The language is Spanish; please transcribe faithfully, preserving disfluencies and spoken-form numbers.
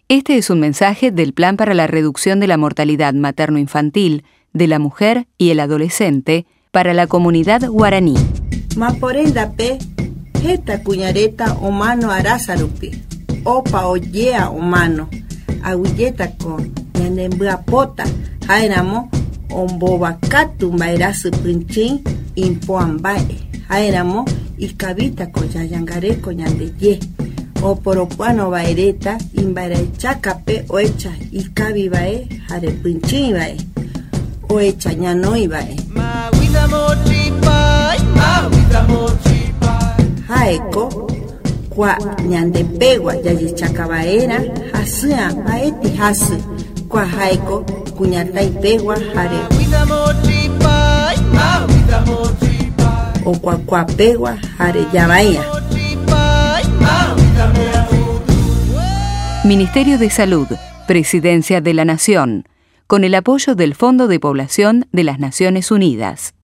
Este es un mensaje del Plan para la Reducción de la Mortalidad Materno-Infantil de la Mujer y el Adolescente para la comunidad guaraní. Maporendape, jeta cuñareta humano arasarupi, opa oyea humano, aguilleta con ñanembua pota, jaeramo, ombobacatu maerasu pinchin, impoambae, jaeramo, ikavita con yayangareco ñandeye. O poropuano baereta, imbarechacape oecha, ikavibae, jare pinchinbae, oecha ñanoibae. Jaeko, kwa ñandepegua yayichakabaera, hasea baeti hasu, kwa jaeko, kuñataipegua jare. O kwa kwapegua jare yabaia. Ministerio de Salud, Presidencia de la Nación, con el apoyo del Fondo de Población de las Naciones Unidas.